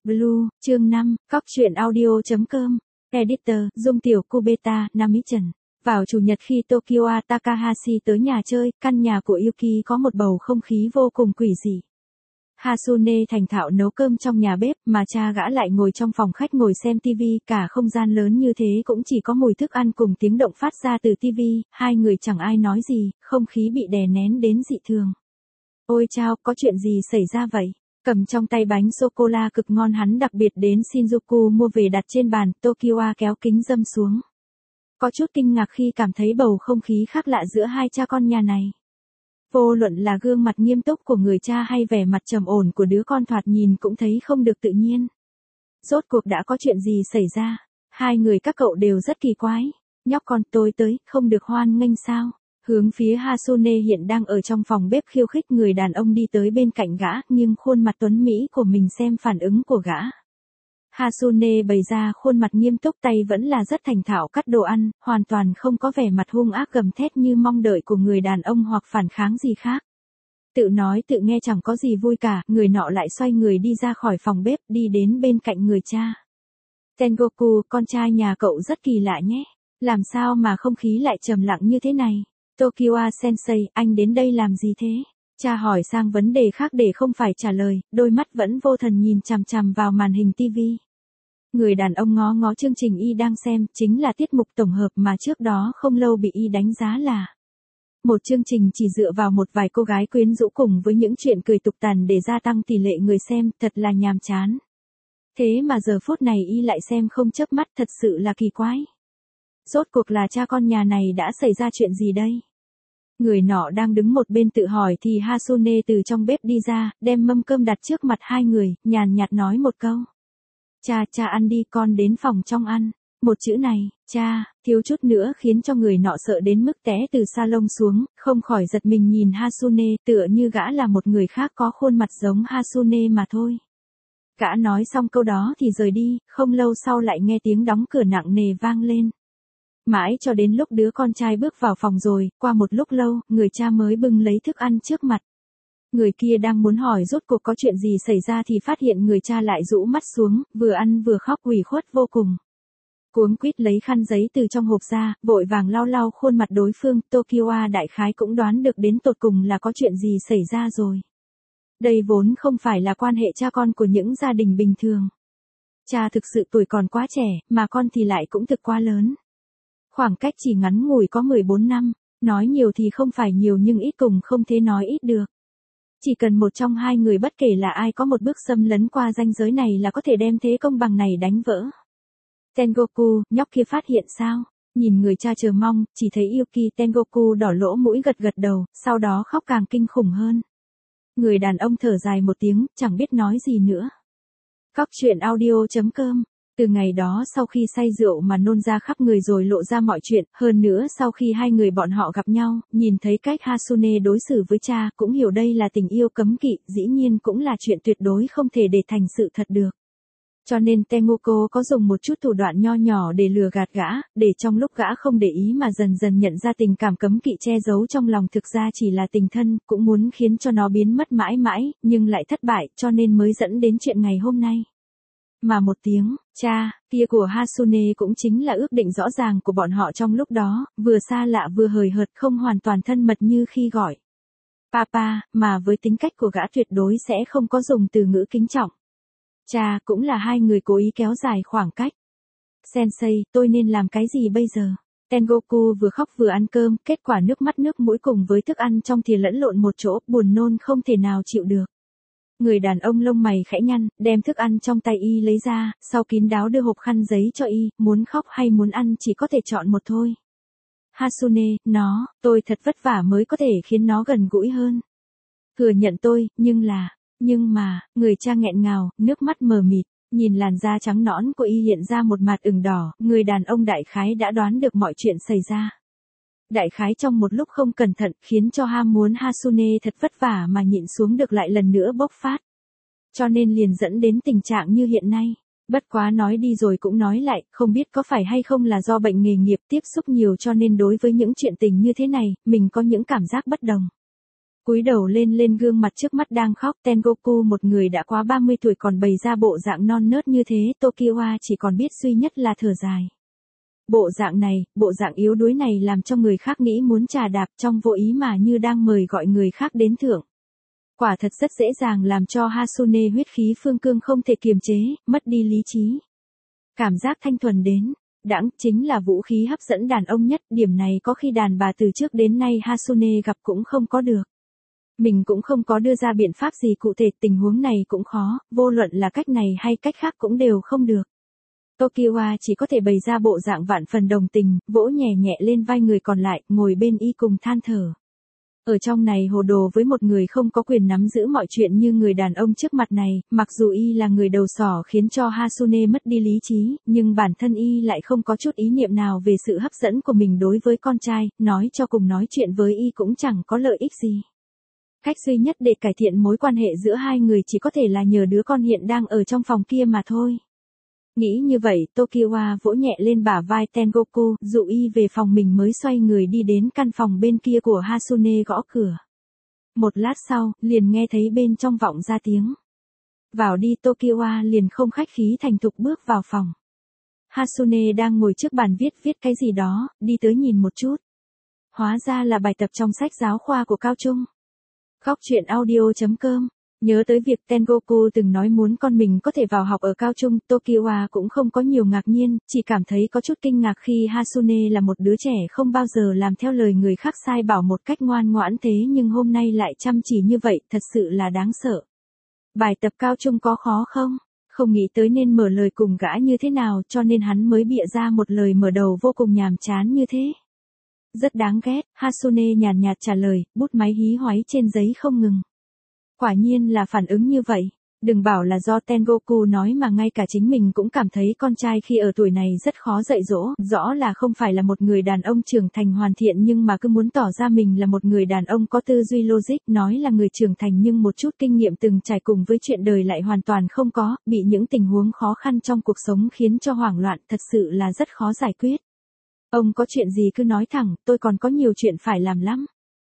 Blue, chương 5, Cóc truyện audio.com, Editor, Dung Tiểu Kubeta, Nami Trần. Vào chủ nhật khi Tokyo Takahashi tới nhà chơi, căn nhà của Yuki có một bầu không khí vô cùng quỷ dị. Hasune thành thạo nấu cơm trong nhà bếp, mà cha gã lại ngồi trong phòng khách ngồi xem TV, cả không gian lớn như thế cũng chỉ có mùi thức ăn cùng tiếng động phát ra từ TV, hai người chẳng ai nói gì, không khí bị đè nén đến dị thường. Ôi chao, có chuyện gì xảy ra vậy? Cầm trong tay bánh sô-cô-la cực ngon hắn đặc biệt đến Shinjuku mua về đặt trên bàn, Tokyo kéo kính dâm xuống. Có chút kinh ngạc khi cảm thấy bầu không khí khác lạ giữa hai cha con nhà này. Vô luận là gương mặt nghiêm túc của người cha hay vẻ mặt trầm ổn của đứa con thoạt nhìn cũng thấy không được tự nhiên. Rốt cuộc đã có chuyện gì xảy ra? Hai người các cậu đều rất kỳ quái. Nhóc con tôi tới, không được hoan nghênh sao? Hướng phía Hasune hiện đang ở trong phòng bếp khiêu khích người đàn ông đi tới bên cạnh gã, nhưng khuôn mặt tuấn mỹ của mình xem phản ứng của gã. Hasune bày ra khuôn mặt nghiêm túc, tay vẫn là rất thành thạo cắt đồ ăn, hoàn toàn không có vẻ mặt hung ác gầm thét như mong đợi của người đàn ông hoặc phản kháng gì khác. Tự nói tự nghe chẳng có gì vui cả, người nọ lại xoay người đi ra khỏi phòng bếp, đi đến bên cạnh người cha. Tengoku, con trai nhà cậu rất kỳ lạ nhé. Làm sao mà không khí lại trầm lặng như thế này? Tokyo Sensei, anh đến đây làm gì thế? Cha hỏi sang vấn đề khác để không phải trả lời, đôi mắt vẫn vô thần nhìn chằm chằm vào màn hình TV. Người đàn ông ngó ngó chương trình y đang xem, chính là tiết mục tổng hợp mà trước đó không lâu bị y đánh giá là một chương trình chỉ dựa vào một vài cô gái quyến rũ cùng với những chuyện cười tục tằn để gia tăng tỷ lệ người xem, thật là nhàm chán. Thế mà giờ phút này y lại xem không chớp mắt, thật sự là kỳ quái. Rốt cuộc là cha con nhà này đã xảy ra chuyện gì đây? Người nọ đang đứng một bên tự hỏi thì Hasune từ trong bếp đi ra, đem mâm cơm đặt trước mặt hai người, nhàn nhạt nói một câu. Cha ăn đi, con đến phòng trong ăn. Một chữ này, cha, thiếu chút nữa khiến cho người nọ sợ đến mức té từ salon xuống, không khỏi giật mình nhìn Hasune, tựa như gã là một người khác có khuôn mặt giống Hasune mà thôi. Gã nói xong câu đó thì rời đi, không lâu sau lại nghe tiếng đóng cửa nặng nề vang lên. Mãi cho đến lúc đứa con trai bước vào phòng rồi, qua một lúc lâu, người cha mới bưng lấy thức ăn trước mặt. Người kia đang muốn hỏi rốt cuộc có chuyện gì xảy ra thì phát hiện người cha lại rũ mắt xuống, vừa ăn vừa khóc ủy khuất vô cùng. Cuống quýt lấy khăn giấy từ trong hộp ra, vội vàng lau lau khuôn mặt đối phương, Tokyo đại khái cũng đoán được đến tột cùng là có chuyện gì xảy ra rồi. Đây vốn không phải là quan hệ cha con của những gia đình bình thường. Cha thực sự tuổi còn quá trẻ, mà con thì lại cũng thực quá lớn. Khoảng cách chỉ ngắn ngủi có 14 năm, nói nhiều thì không phải nhiều nhưng ít cùng không thể nói ít được. Chỉ cần một trong hai người bất kể là ai có một bước xâm lấn qua ranh giới này là có thể đem thế công bằng này đánh vỡ. Tengoku, nhóc kia phát hiện sao? Nhìn người cha chờ mong, chỉ thấy Yuki Tengoku đỏ lỗ mũi gật gật đầu, sau đó khóc càng kinh khủng hơn. Người đàn ông thở dài một tiếng, chẳng biết nói gì nữa. Cóc truyện audio.com. Từ ngày đó sau khi say rượu mà nôn ra khắp người rồi lộ ra mọi chuyện, hơn nữa sau khi hai người bọn họ gặp nhau, nhìn thấy cách Hasune đối xử với cha, cũng hiểu đây là tình yêu cấm kỵ, dĩ nhiên cũng là chuyện tuyệt đối không thể để thành sự thật được. Cho nên Tengoku có dùng một chút thủ đoạn nho nhỏ để lừa gạt gã, để trong lúc gã không để ý mà dần dần nhận ra tình cảm cấm kỵ che giấu trong lòng thực ra chỉ là tình thân, cũng muốn khiến cho nó biến mất mãi mãi, nhưng lại thất bại, cho nên mới dẫn đến chuyện ngày hôm nay. Mà một tiếng, cha, kia của Hasune cũng chính là ước định rõ ràng của bọn họ trong lúc đó, vừa xa lạ vừa hời hợt không hoàn toàn thân mật như khi gọi Papa, mà với tính cách của gã tuyệt đối sẽ không có dùng từ ngữ kính trọng. Cha, cũng là hai người cố ý kéo dài khoảng cách. Sensei, tôi nên làm cái gì bây giờ? Tengoku vừa khóc vừa ăn cơm, kết quả nước mắt nước mũi cùng với thức ăn trong thìa lẫn lộn một chỗ, buồn nôn không thể nào chịu được. Người đàn ông lông mày khẽ nhăn, đem thức ăn trong tay y lấy ra, sau kín đáo đưa hộp khăn giấy cho y, muốn khóc hay muốn ăn chỉ có thể chọn một thôi. Hasune, tôi thật vất vả mới có thể khiến nó gần gũi hơn. Thừa nhận tôi, nhưng mà, người cha nghẹn ngào, nước mắt mờ mịt, nhìn làn da trắng nõn của y hiện ra một mặt ửng đỏ, người đàn ông đại khái đã đoán được mọi chuyện xảy ra. Đại khái trong một lúc không cẩn thận, khiến cho ham muốn Hasune thật vất vả mà nhịn xuống được lại lần nữa bộc phát. Cho nên liền dẫn đến tình trạng như hiện nay. Bất quá nói đi rồi cũng nói lại, không biết có phải hay không là do bệnh nghề nghiệp tiếp xúc nhiều cho nên đối với những chuyện tình như thế này, mình có những cảm giác bất đồng. Cúi đầu lên gương mặt trước mắt đang khóc, Tengoku một người đã quá 30 tuổi còn bày ra bộ dạng non nớt như thế, Tokiwa chỉ còn biết duy nhất là thở dài. Bộ dạng này, bộ dạng yếu đuối này làm cho người khác nghĩ muốn chà đạp trong vô ý mà như đang mời gọi người khác đến thưởng. Quả thật rất dễ dàng làm cho Hasune huyết khí phương cương không thể kiềm chế, mất đi lý trí. Cảm giác thanh thuần đến, đãng chính là vũ khí hấp dẫn đàn ông nhất, điểm này có khi đàn bà từ trước đến nay Hasune gặp cũng không có được. Mình cũng không có đưa ra biện pháp gì cụ thể, tình huống này cũng khó, vô luận là cách này hay cách khác cũng đều không được. Tokiwa chỉ có thể bày ra bộ dạng vạn phần đồng tình, vỗ nhẹ nhẹ lên vai người còn lại, ngồi bên y cùng than thở. Ở trong này hồ đồ với một người không có quyền nắm giữ mọi chuyện như người đàn ông trước mặt này, mặc dù y là người đầu sỏ khiến cho Hasune mất đi lý trí, nhưng bản thân y lại không có chút ý niệm nào về sự hấp dẫn của mình đối với con trai, nói cho cùng nói chuyện với y cũng chẳng có lợi ích gì. Cách duy nhất để cải thiện mối quan hệ giữa hai người chỉ có thể là nhờ đứa con hiện đang ở trong phòng kia mà thôi. Nghĩ như vậy, Tokiwa vỗ nhẹ lên bả vai Tengoku, dụ y về phòng mình mới xoay người đi đến căn phòng bên kia của Hasune gõ cửa. Một lát sau, liền nghe thấy bên trong vọng ra tiếng. Vào đi, Tokiwa liền không khách khí thành thục bước vào phòng. Hasune đang ngồi trước bàn viết cái gì đó, đi tới nhìn một chút. Hóa ra là bài tập trong sách giáo khoa của cao trung. Góc truyện audio.com. Nhớ tới việc Tengoku từng nói muốn con mình có thể vào học ở cao trung, Tokiwa cũng không có nhiều ngạc nhiên, chỉ cảm thấy có chút kinh ngạc khi Hasune là một đứa trẻ không bao giờ làm theo lời người khác sai bảo một cách ngoan ngoãn thế nhưng hôm nay lại chăm chỉ như vậy, thật sự là đáng sợ. Bài tập cao trung có khó không? Không nghĩ tới nên mở lời cùng gã như thế nào cho nên hắn mới bịa ra một lời mở đầu vô cùng nhàm chán như thế. Rất đáng ghét, Hasune nhàn nhạt trả lời, bút máy hí hoáy trên giấy không ngừng. Quả nhiên là phản ứng như vậy. Đừng bảo là do Tengoku nói mà ngay cả chính mình cũng cảm thấy con trai khi ở tuổi này rất khó dạy dỗ, rõ là không phải là một người đàn ông trưởng thành hoàn thiện nhưng mà cứ muốn tỏ ra mình là một người đàn ông có tư duy logic, nói là người trưởng thành nhưng một chút kinh nghiệm từng trải cùng với chuyện đời lại hoàn toàn không có, bị những tình huống khó khăn trong cuộc sống khiến cho hoảng loạn, thật sự là rất khó giải quyết. Ông có chuyện gì cứ nói thẳng, tôi còn có nhiều chuyện phải làm lắm.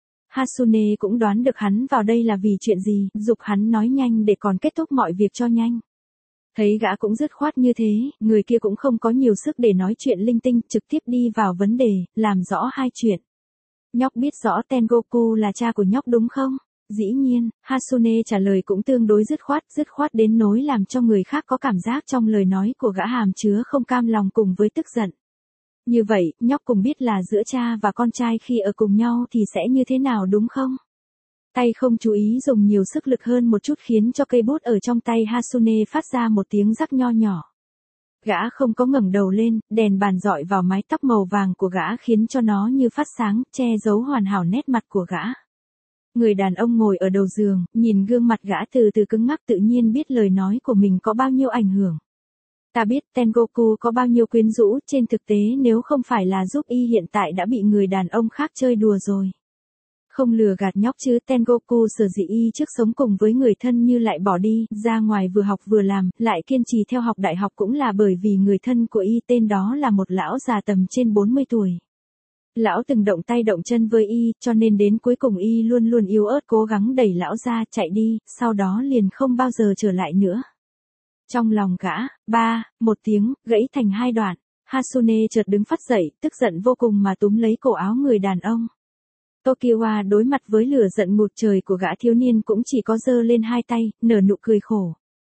Hasune cũng đoán được hắn vào đây là vì chuyện gì, giục hắn nói nhanh để còn kết thúc mọi việc cho nhanh. Thấy gã cũng dứt khoát như thế, người kia cũng không có nhiều sức để nói chuyện linh tinh, trực tiếp đi vào vấn đề, làm rõ hai chuyện. Nhóc biết rõ Tengoku là cha của nhóc đúng không? Dĩ nhiên, Hasune trả lời cũng tương đối dứt khoát đến nỗi làm cho người khác có cảm giác trong lời nói của gã hàm chứa không cam lòng cùng với tức giận. Như vậy, nhóc cùng biết là giữa cha và con trai khi ở cùng nhau thì sẽ như thế nào đúng không? Tay không chú ý dùng nhiều sức lực hơn một chút khiến cho cây bút ở trong tay Hasune phát ra một tiếng rắc nho nhỏ. Gã không có ngẩng đầu lên, đèn bàn dọi vào mái tóc màu vàng của gã khiến cho nó như phát sáng, che giấu hoàn hảo nét mặt của gã. Người đàn ông ngồi ở đầu giường, nhìn gương mặt gã từ từ cứng ngắc tự nhiên biết lời nói của mình có bao nhiêu ảnh hưởng. Ta biết Tengoku có bao nhiêu quyến rũ, trên thực tế nếu không phải là giúp y hiện tại đã bị người đàn ông khác chơi đùa rồi. Không lừa gạt nhóc chứ, Tengoku sở dĩ y trước sống cùng với người thân như lại bỏ đi, ra ngoài vừa học vừa làm, lại kiên trì theo học đại học cũng là bởi vì người thân của y tên đó là một lão già tầm trên 40 tuổi. Lão từng động tay động chân với y, cho nên đến cuối cùng y luôn luôn yếu ớt cố gắng đẩy lão ra chạy đi, sau đó liền không bao giờ trở lại nữa. Trong lòng gã, một tiếng, gãy thành hai đoạn, Hasune chợt đứng phắt dậy, tức giận vô cùng mà túm lấy cổ áo người đàn ông. Tokiwa đối mặt với lửa giận ngút trời của gã thiếu niên cũng chỉ có giơ lên hai tay, nở nụ cười khổ.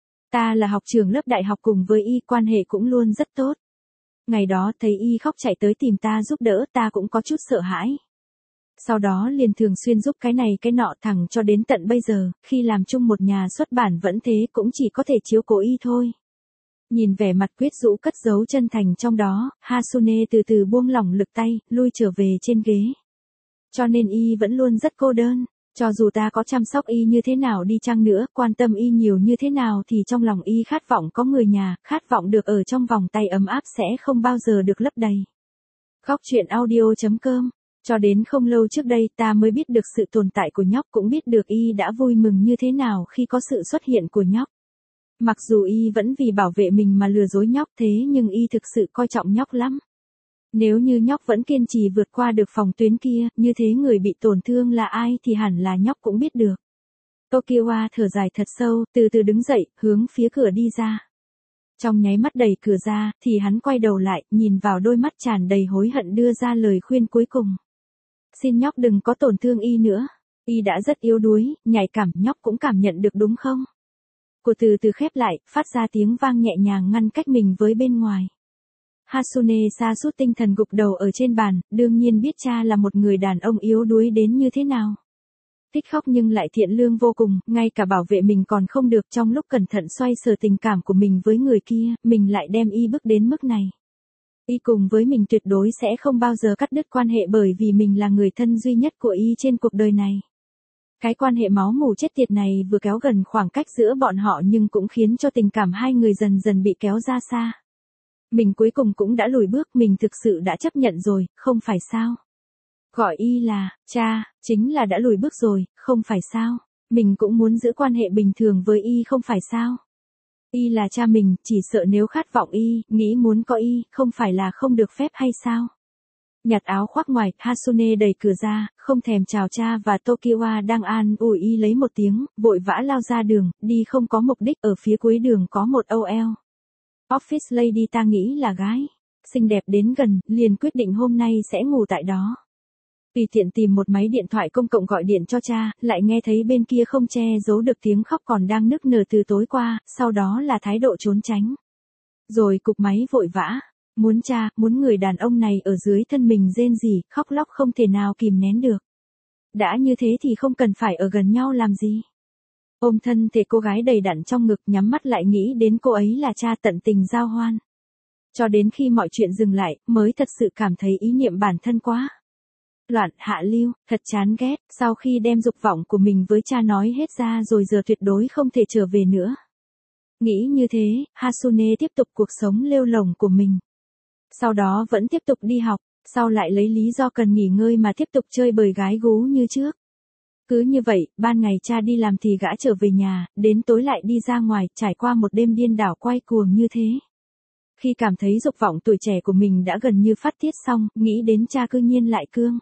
Ta là học trưởng lớp đại học cùng với y, quan hệ cũng luôn rất tốt. Ngày đó thấy y khóc chạy tới tìm ta giúp đỡ, ta cũng có chút sợ hãi. Sau đó liền thường xuyên giúp cái này cái nọ thẳng cho đến tận bây giờ, khi làm chung một nhà xuất bản vẫn thế cũng chỉ có thể chiếu cố y thôi. Nhìn vẻ mặt quyết rũ cất giấu chân thành trong đó, Hasune từ từ buông lỏng lực tay, lui trở về trên ghế. Cho nên y vẫn luôn rất cô đơn, cho dù ta có chăm sóc y như thế nào đi chăng nữa, quan tâm y nhiều như thế nào thì trong lòng y khát vọng có người nhà, khát vọng được ở trong vòng tay ấm áp sẽ không bao giờ được lấp đầy. Góc truyện audio.com. Cho đến không lâu trước đây ta mới biết được sự tồn tại của nhóc, cũng biết được y đã vui mừng như thế nào khi có sự xuất hiện của nhóc. Mặc dù y vẫn vì bảo vệ mình mà lừa dối nhóc thế nhưng y thực sự coi trọng nhóc lắm. Nếu như nhóc vẫn kiên trì vượt qua được phòng tuyến kia, như thế người bị tổn thương là ai thì hẳn là nhóc cũng biết được. Tokiwa thở dài thật sâu, từ từ đứng dậy, hướng phía cửa đi ra. Trong nháy mắt đẩy cửa ra, thì hắn quay đầu lại, nhìn vào đôi mắt tràn đầy hối hận đưa ra lời khuyên cuối cùng. Xin nhóc đừng có tổn thương y nữa. Y đã rất yếu đuối, nhạy cảm, nhóc cũng cảm nhận được đúng không? Cô từ từ khép lại, phát ra tiếng vang nhẹ nhàng ngăn cách mình với bên ngoài. Hasune sa sút tinh thần gục đầu ở trên bàn, đương nhiên biết cha là một người đàn ông yếu đuối đến như thế nào. Thích khóc nhưng lại thiện lương vô cùng, ngay cả bảo vệ mình còn không được, trong lúc cẩn thận xoay sở tình cảm của mình với người kia, mình lại đem y bước đến mức này. Y cùng với mình tuyệt đối sẽ không bao giờ cắt đứt quan hệ bởi vì mình là người thân duy nhất của y trên cuộc đời này. Cái quan hệ máu mủ chết tiệt này vừa kéo gần khoảng cách giữa bọn họ nhưng cũng khiến cho tình cảm hai người dần dần bị kéo ra xa. Mình cuối cùng cũng đã lùi bước, mình thực sự đã chấp nhận rồi, không phải sao? Gọi y là, cha, chính là đã lùi bước rồi, không phải sao? Mình cũng muốn giữ quan hệ bình thường với y không phải sao? Y là cha mình, chỉ sợ nếu khát vọng y, nghĩ muốn có y, không phải là không được phép hay sao? Nhặt áo khoác ngoài, Hasune đẩy cửa ra, không thèm chào cha và Tokiwa đang an ủi y lấy một tiếng, vội vã lao ra đường, đi không có mục đích, ở phía cuối đường có một OL. Office lady ta nghĩ là gái. Xinh đẹp đến gần, liền quyết định hôm nay sẽ ngủ tại đó. Tùy tiện tìm một máy điện thoại công cộng gọi điện cho cha, lại nghe thấy bên kia không che giấu được tiếng khóc còn đang nức nở từ tối qua, sau đó là thái độ trốn tránh. Rồi cục máy vội vã. Muốn cha, muốn người đàn ông này ở dưới thân mình rên rỉ, khóc lóc không thể nào kìm nén được. Đã như thế thì không cần phải ở gần nhau làm gì. Ôm thân thể cô gái đầy đặn trong ngực, nhắm mắt lại nghĩ đến cô ấy là cha tận tình giao hoan. Cho đến khi mọi chuyện dừng lại, mới thật sự cảm thấy ý niệm bản thân quá loạn, hạ lưu, thật chán ghét, sau khi đem dục vọng của mình với cha nói hết ra rồi giờ tuyệt đối không thể trở về nữa. Nghĩ như thế, Hasune tiếp tục cuộc sống lêu lổng của mình. Sau đó vẫn tiếp tục đi học, sau lại lấy lý do cần nghỉ ngơi mà tiếp tục chơi bời gái gú như trước. Cứ như vậy, ban ngày cha đi làm thì gã trở về nhà, đến tối lại đi ra ngoài, trải qua một đêm điên đảo quay cuồng như thế. Khi cảm thấy dục vọng tuổi trẻ của mình đã gần như phát tiết xong, nghĩ đến cha cư nhiên lại cương.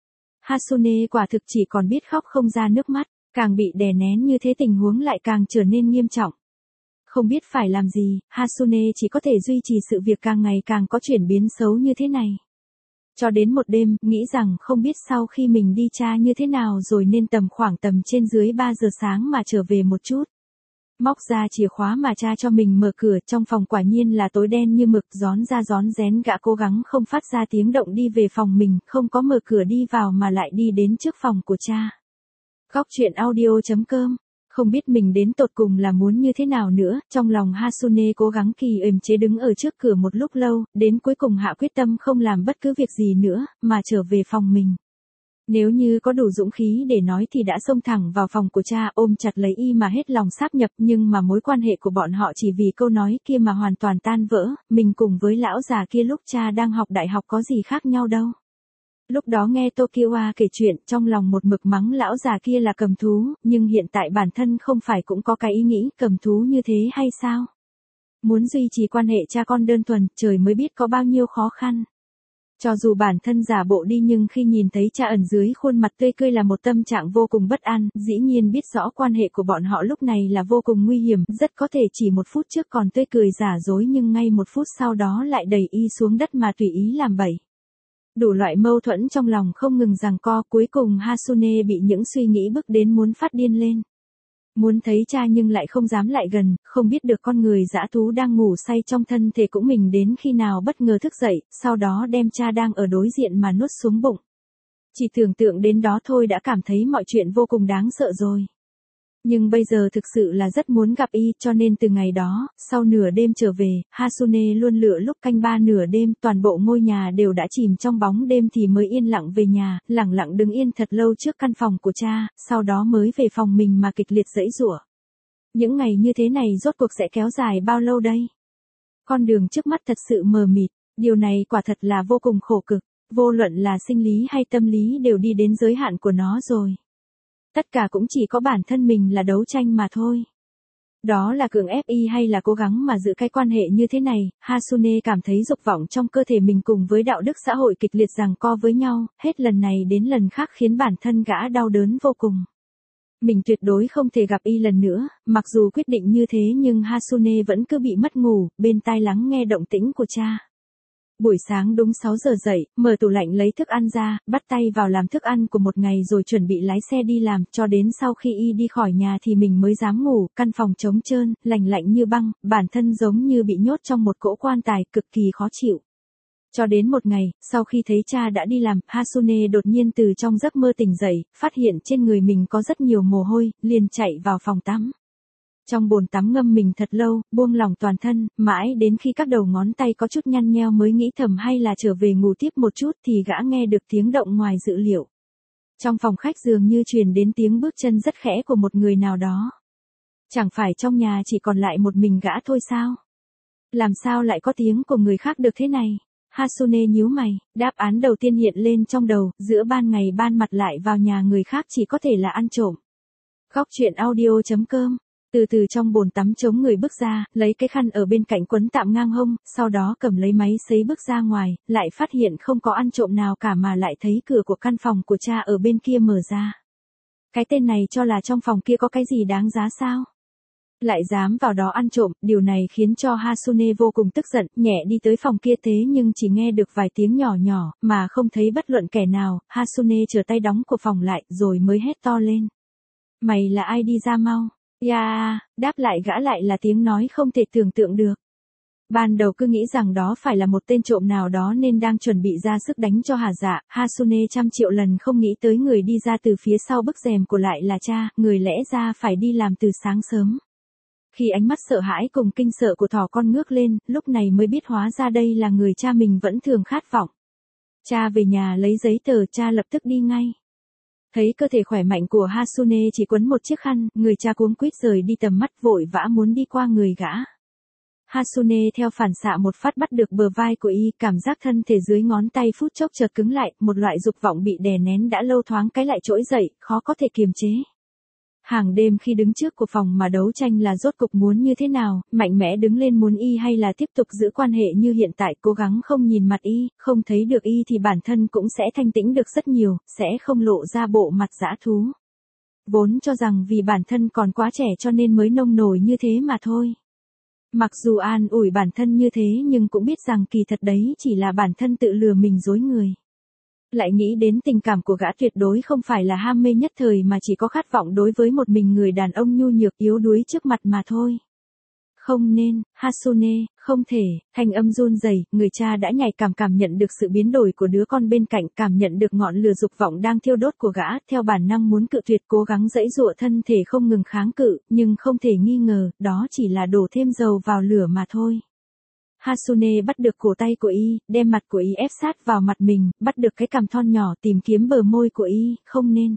Hasune quả thực chỉ còn biết khóc không ra nước mắt, càng bị đè nén như thế tình huống lại càng trở nên nghiêm trọng. Không biết phải làm gì, Hasune chỉ có thể duy trì sự việc càng ngày càng có chuyển biến xấu như thế này. Cho đến một đêm, nghĩ rằng không biết sau khi mình đi tra như thế nào rồi nên khoảng tầm trên dưới 3 giờ sáng mà trở về một chút. Móc ra chìa khóa mà cha cho mình mở cửa, trong phòng quả nhiên là tối đen như mực, rón ra rón rén gã cố gắng không phát ra tiếng động đi về phòng mình, không có mở cửa đi vào mà lại đi đến trước phòng của cha. Góc truyện audio.com. Không biết mình đến tột cùng là muốn như thế nào nữa, trong lòng Hasune cố gắng kiềm chế đứng ở trước cửa một lúc lâu, đến cuối cùng hạ quyết tâm không làm bất cứ việc gì nữa, mà trở về phòng mình. Nếu như có đủ dũng khí để nói thì đã xông thẳng vào phòng của cha ôm chặt lấy y mà hết lòng sáp nhập, nhưng mà mối quan hệ của bọn họ chỉ vì câu nói kia mà hoàn toàn tan vỡ, mình cùng với lão già kia lúc cha đang học đại học có gì khác nhau đâu. Lúc đó nghe Tokiwa kể chuyện, trong lòng một mực mắng lão già kia là cầm thú, nhưng hiện tại bản thân không phải cũng có cái ý nghĩ cầm thú như thế hay sao? Muốn duy trì quan hệ cha con đơn thuần, trời mới biết có bao nhiêu khó khăn. Cho dù bản thân giả bộ đi nhưng khi nhìn thấy cha ẩn dưới khuôn mặt tươi cười là một tâm trạng vô cùng bất an, dĩ nhiên biết rõ quan hệ của bọn họ lúc này là vô cùng nguy hiểm, rất có thể chỉ một phút trước còn tươi cười giả dối nhưng ngay một phút sau đó lại đẩy y xuống đất mà tùy ý làm bậy. Đủ loại mâu thuẫn trong lòng không ngừng giằng co, cuối cùng Hasune bị những suy nghĩ bức đến muốn phát điên lên. Muốn thấy cha nhưng lại không dám lại gần, không biết được con người dã thú đang ngủ say trong thân thể cũng mình đến khi nào bất ngờ thức dậy, sau đó đem cha đang ở đối diện mà nuốt xuống bụng. Chỉ tưởng tượng đến đó thôi đã cảm thấy mọi chuyện vô cùng đáng sợ rồi. Nhưng bây giờ thực sự là rất muốn gặp y, cho nên từ ngày đó, sau nửa đêm trở về, Hasune luôn lựa lúc canh 3 nửa đêm, toàn bộ ngôi nhà đều đã chìm trong bóng đêm thì mới yên lặng về nhà, lẳng lặng đứng yên thật lâu trước căn phòng của cha, sau đó mới về phòng mình mà kịch liệt giãy giụa. Những ngày như thế này rốt cuộc sẽ kéo dài bao lâu đây? Con đường trước mắt thật sự mờ mịt, điều này quả thật là vô cùng khổ cực, vô luận là sinh lý hay tâm lý đều đi đến giới hạn của nó rồi. Tất cả cũng chỉ có bản thân mình là đấu tranh mà thôi. Đó là cưỡng ép y hay là cố gắng mà giữ cái quan hệ như thế này, Hasune cảm thấy dục vọng trong cơ thể mình cùng với đạo đức xã hội kịch liệt giằng co với nhau, hết lần này đến lần khác khiến bản thân gã đau đớn vô cùng. Mình tuyệt đối không thể gặp y lần nữa, mặc dù quyết định như thế nhưng Hasune vẫn cứ bị mất ngủ, bên tai lắng nghe động tĩnh của cha. Buổi sáng đúng 6 giờ dậy, mở tủ lạnh lấy thức ăn ra, bắt tay vào làm thức ăn của một ngày rồi chuẩn bị lái xe đi làm, cho đến sau khi y đi khỏi nhà thì mình mới dám ngủ, căn phòng trống trơn, lạnh lạnh như băng, bản thân giống như bị nhốt trong một cỗ quan tài, cực kỳ khó chịu. Cho đến một ngày, sau khi thấy cha đã đi làm, Hasune đột nhiên từ trong giấc mơ tỉnh dậy, phát hiện trên người mình có rất nhiều mồ hôi, liền chạy vào phòng tắm. Trong bồn tắm ngâm mình thật lâu, buông lỏng toàn thân, mãi đến khi các đầu ngón tay có chút nhăn nheo mới nghĩ thầm hay là trở về ngủ tiếp một chút thì gã nghe được tiếng động ngoài dự liệu. Trong phòng khách dường như truyền đến tiếng bước chân rất khẽ của một người nào đó. Chẳng phải trong nhà chỉ còn lại một mình gã thôi sao? Làm sao lại có tiếng của người khác được thế này? Hasune nhíu mày, đáp án đầu tiên hiện lên trong đầu, giữa ban ngày ban mặt lại vào nhà người khác chỉ có thể là ăn trộm. Góc truyện audio.com. Từ từ trong bồn tắm chống người bước ra, lấy cái khăn ở bên cạnh quấn tạm ngang hông, sau đó cầm lấy máy sấy bước ra ngoài, lại phát hiện không có ăn trộm nào cả mà lại thấy cửa của căn phòng của cha ở bên kia mở ra. Cái tên này cho là trong phòng kia có cái gì đáng giá sao? Lại dám vào đó ăn trộm, điều này khiến cho Hasune vô cùng tức giận, nhẹ đi tới phòng kia thế nhưng chỉ nghe được vài tiếng nhỏ nhỏ, mà không thấy bất luận kẻ nào, Hasune trở tay đóng của phòng lại, rồi mới hét to lên. Mày là ai, đi ra mau. Yeah, đáp lại gã lại là tiếng nói không thể tưởng tượng được. Ban đầu cứ nghĩ rằng đó phải là một tên trộm nào đó nên đang chuẩn bị ra sức đánh cho hả dạ, Hasune trăm triệu lần không nghĩ tới người đi ra từ phía sau bức rèm của lại là cha, người lẽ ra phải đi làm từ sáng sớm. Khi ánh mắt sợ hãi cùng kinh sợ của thỏ con ngước lên, lúc này mới biết hóa ra đây là người cha mình vẫn thường khát vọng. Cha về nhà lấy giấy tờ, cha lập tức đi ngay. Thấy cơ thể khỏe mạnh của Hasune chỉ quấn một chiếc khăn, người cha cuống quýt rời đi tầm mắt vội vã muốn đi qua người gã. Hasune theo phản xạ một phát bắt được bờ vai của y, cảm giác thân thể dưới ngón tay phút chốc chợt cứng lại, một loại dục vọng bị đè nén đã lâu thoáng cái lại trỗi dậy, khó có thể kiềm chế. Hàng đêm khi đứng trước của phòng mà đấu tranh là rốt cục muốn như thế nào, mạnh mẽ đứng lên muốn y hay là tiếp tục giữ quan hệ như hiện tại, cố gắng không nhìn mặt y, không thấy được y thì bản thân cũng sẽ thanh tĩnh được rất nhiều, sẽ không lộ ra bộ mặt dã thú. Vốn cho rằng vì bản thân còn quá trẻ cho nên mới nông nổi như thế mà thôi. Mặc dù an ủi bản thân như thế nhưng cũng biết rằng kỳ thật đấy chỉ là bản thân tự lừa mình dối người. Lại nghĩ đến tình cảm của gã tuyệt đối không phải là ham mê nhất thời mà chỉ có khát vọng đối với một mình người đàn ông nhu nhược yếu đuối trước mặt mà thôi. Không nên, Hasune, không thể, thanh âm run rẩy, người cha đã nhạy cảm nhận được sự biến đổi của đứa con bên cạnh, cảm nhận được ngọn lửa dục vọng đang thiêu đốt của gã, theo bản năng muốn cự tuyệt, cố gắng giãy giụa thân thể không ngừng kháng cự, nhưng không thể nghi ngờ, đó chỉ là đổ thêm dầu vào lửa mà thôi. Hasune bắt được cổ tay của y, đem mặt của y ép sát vào mặt mình, bắt được cái cằm thon nhỏ tìm kiếm bờ môi của y, không nên.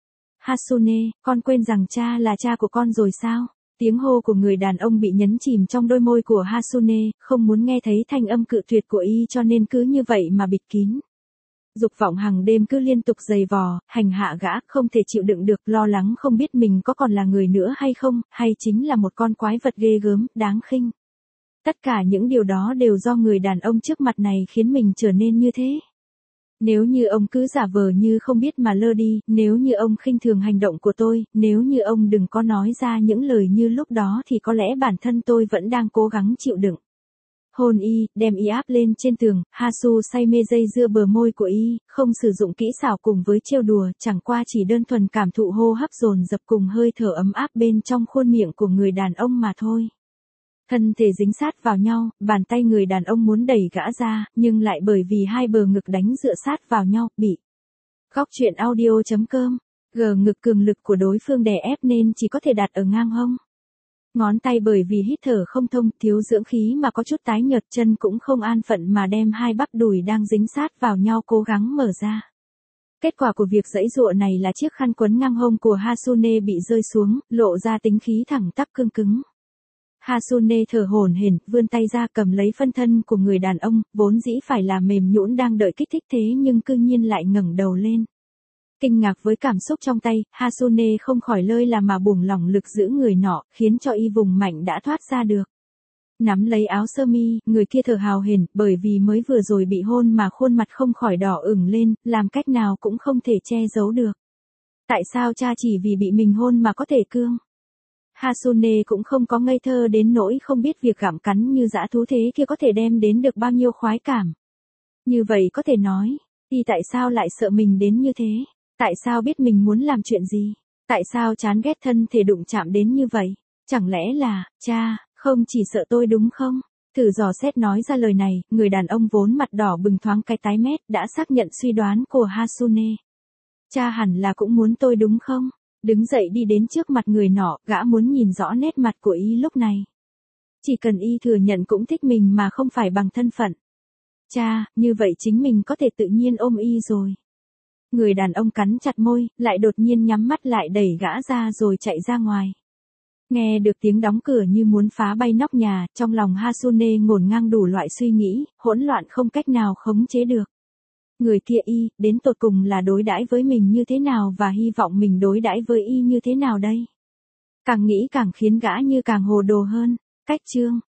Hasune, con quên rằng cha là cha của con rồi sao? Tiếng hô của người đàn ông bị nhấn chìm trong đôi môi của Hasune, không muốn nghe thấy thanh âm cự tuyệt của y cho nên cứ như vậy mà bịt kín. Dục vọng hàng đêm cứ liên tục giày vò, hành hạ gã, không thể chịu đựng được, lo lắng không biết mình có còn là người nữa hay không, hay chính là một con quái vật ghê gớm, đáng khinh. Tất cả những điều đó đều do người đàn ông trước mặt này khiến mình trở nên như thế. Nếu như ông cứ giả vờ như không biết mà lơ đi, nếu như ông khinh thường hành động của tôi, nếu như ông đừng có nói ra những lời như lúc đó thì có lẽ bản thân tôi vẫn đang cố gắng chịu đựng. Hôn y, đem y áp lên trên tường, Hasu say mê dây dưa bờ môi của y, không sử dụng kỹ xảo cùng với trêu đùa, chẳng qua chỉ đơn thuần cảm thụ hô hấp dồn dập cùng hơi thở ấm áp bên trong khuôn miệng của người đàn ông mà thôi. Thân thể dính sát vào nhau, bàn tay người đàn ông muốn đẩy gã ra, nhưng lại bởi vì hai bờ ngực đánh dựa sát vào nhau, bị. Góc truyện audio.com, ngực cường lực của đối phương đè ép nên chỉ có thể đặt ở ngang hông. Ngón tay bởi vì hít thở không thông, thiếu dưỡng khí mà có chút tái nhợt, chân cũng không an phận mà đem hai bắp đùi đang dính sát vào nhau cố gắng mở ra. Kết quả của việc giãy giụa này là chiếc khăn quấn ngang hông của Hasune bị rơi xuống, lộ ra tính khí thẳng tắp cương cứng. Hasune thở hổn hển, vươn tay ra cầm lấy phân thân của người đàn ông, vốn dĩ phải là mềm nhũn đang đợi kích thích thế nhưng cư nhiên lại ngẩng đầu lên. Kinh ngạc với cảm xúc trong tay, Hasune không khỏi lơi là mà buông lỏng lực giữ người nọ, khiến cho y vùng mạnh đã thoát ra được. Nắm lấy áo sơ mi, người kia thở hào hển, bởi vì mới vừa rồi bị hôn mà khuôn mặt không khỏi đỏ ửng lên, làm cách nào cũng không thể che giấu được. Tại sao cha chỉ vì bị mình hôn mà có thể cương? Hasune cũng không có ngây thơ đến nỗi không biết việc gặm cắn như dã thú thế kia có thể đem đến được bao nhiêu khoái cảm. Như vậy có thể nói, y tại sao lại sợ mình đến như thế? Tại sao biết mình muốn làm chuyện gì? Tại sao chán ghét thân thể đụng chạm đến như vậy? Chẳng lẽ là, cha, không chỉ sợ tôi đúng không? Thử dò xét nói ra lời này, người đàn ông vốn mặt đỏ bừng thoáng cái tái mét đã xác nhận suy đoán của Hasune. Cha hẳn là cũng muốn tôi đúng không? Đứng dậy đi đến trước mặt người nọ, gã muốn nhìn rõ nét mặt của y lúc này. Chỉ cần y thừa nhận cũng thích mình mà không phải bằng thân phận. Cha, như vậy chính mình có thể tự nhiên ôm y rồi. Người đàn ông cắn chặt môi, lại đột nhiên nhắm mắt lại đẩy gã ra rồi chạy ra ngoài. Nghe được tiếng đóng cửa như muốn phá bay nóc nhà, trong lòng Hasune ngổn ngang đủ loại suy nghĩ, hỗn loạn không cách nào khống chế được. Người kia y, đến tột cùng là đối đãi với mình như thế nào và hy vọng mình đối đãi với y như thế nào đây? Càng nghĩ càng khiến gã như càng hồ đồ hơn. Cách chương